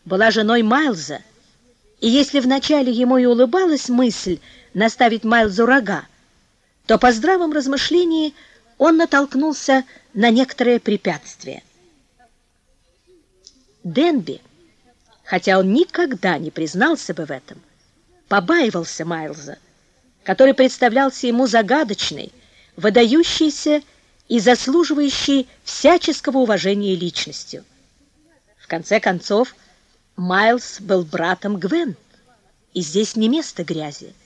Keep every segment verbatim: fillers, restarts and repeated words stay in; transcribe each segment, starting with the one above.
была женой Майлза, и если вначале ему и улыбалась мысль наставить Майлзу рога, то по здравом размышлении он натолкнулся на некоторые препятствия. Денби, хотя он никогда не признался бы в этом, побаивался Майлза, который представлялся ему загадочной, выдающейся и заслуживающей всяческого уважения личностью. В конце концов, Майлз был братом Гвен, и здесь не место грязи.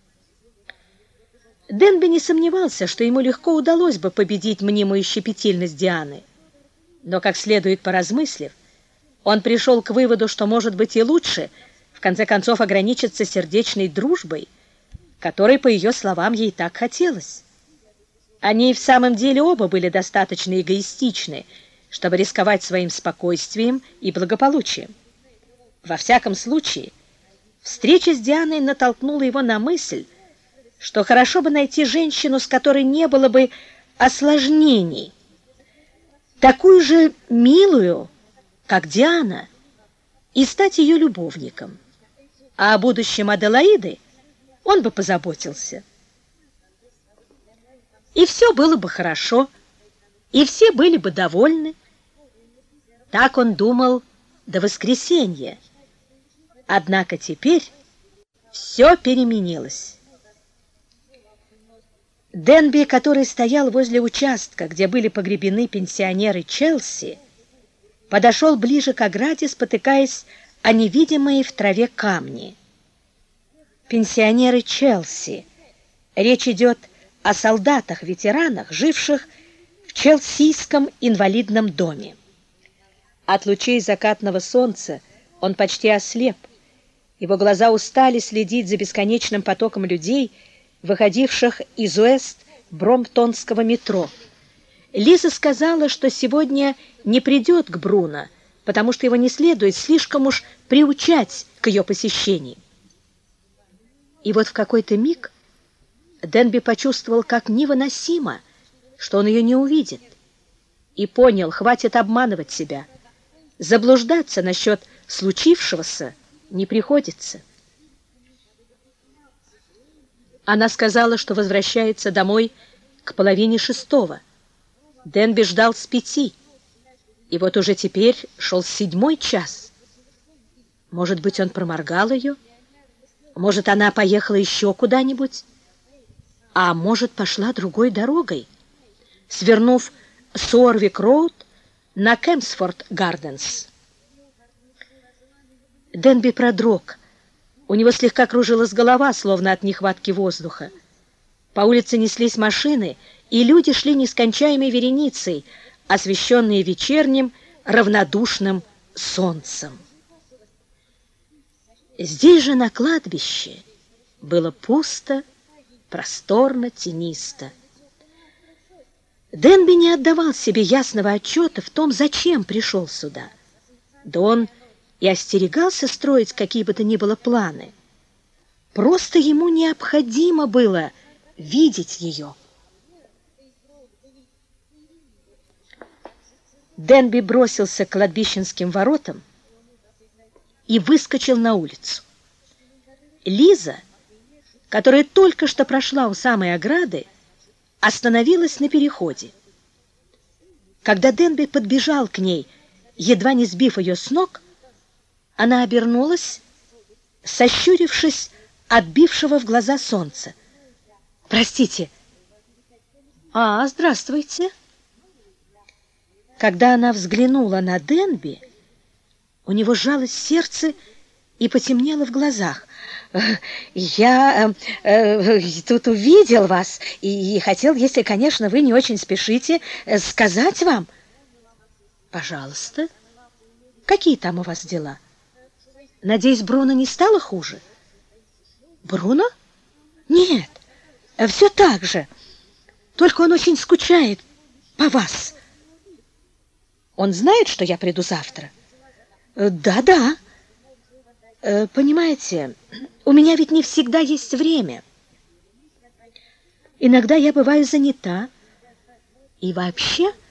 Денби не сомневался, что ему легко удалось бы победить мнимую щепетильность Дианы, но, как следует поразмыслив, он пришел к выводу, что, может быть, и лучше, в конце концов, ограничиться сердечной дружбой, которой, по ее словам, ей так хотелось. Они в самом деле оба были достаточно эгоистичны, чтобы рисковать своим спокойствием и благополучием. Во всяком случае, встреча с Дианой натолкнула его на мысль, что хорошо бы найти женщину, с которой не было бы осложнений, такую же милую, как Диана, и стать ее любовником. А о будущем Аделаиды он бы позаботился. И все было бы хорошо, и все были бы довольны. Так он думал до воскресенья. Однако теперь все переменилось. Денби, который стоял возле участка, где были погребены пенсионеры Челси, подошел ближе к ограде, спотыкаясь о невидимые в траве камни. Пенсионеры Челси. Речь идет о солдатах-ветеранах, живших в Челсийском инвалидном доме. От лучей закатного солнца он почти ослеп. Его глаза устали следить за бесконечным потоком людей, выходивших из Уэст-Бромптонского метро. Лиза сказала, что сегодня не придет к Бруно, потому что его не следует слишком уж приучать к ее посещению. И вот в какой-то миг Денби почувствовал, как невыносимо, что он ее не увидит, и понял, хватит обманывать себя. Заблуждаться насчет случившегося не приходится. Она сказала, что возвращается домой к половине шестого. Денби ждал с пяти, и вот уже теперь шел седьмой час. Может быть, он проморгал ее? Может, она поехала еще куда-нибудь? А может, пошла другой дорогой, свернув с Уорвик-роуд на Кемпсфорд-гарденс. Денби продрог. У него слегка кружилась голова, словно от нехватки воздуха. По улице неслись машины, и люди шли нескончаемой вереницей, освещенные вечерним равнодушным солнцем. Здесь же, на кладбище, было пусто, просторно, тенисто. Денби не отдавал себе ясного отчета в том, зачем пришел сюда. Да он и остерегался строить какие бы то ни было планы. Просто ему необходимо было видеть ее. Денби бросился к кладбищенским воротам и выскочил на улицу. Лиза, которая только что прошла у самой ограды, остановилась на переходе. Когда Денби подбежал к ней, едва не сбив ее с ног, она обернулась, сощурившись от бившего в глаза солнца. «Простите». «А, здравствуйте». Когда она взглянула на Денби, у него сжалось сердце и потемнело в глазах. «Я э, э, тут увидел вас и, и хотел, если, конечно, вы не очень спешите, э, сказать вам». «Пожалуйста. Какие там у вас дела? Надеюсь, Бруно не стало хуже?» «Бруно? Нет, все так же. Только он очень скучает по вас». «Он знает, что я приду завтра?» «Да-да. Понимаете, у меня ведь не всегда есть время. Иногда я бываю занята. И вообще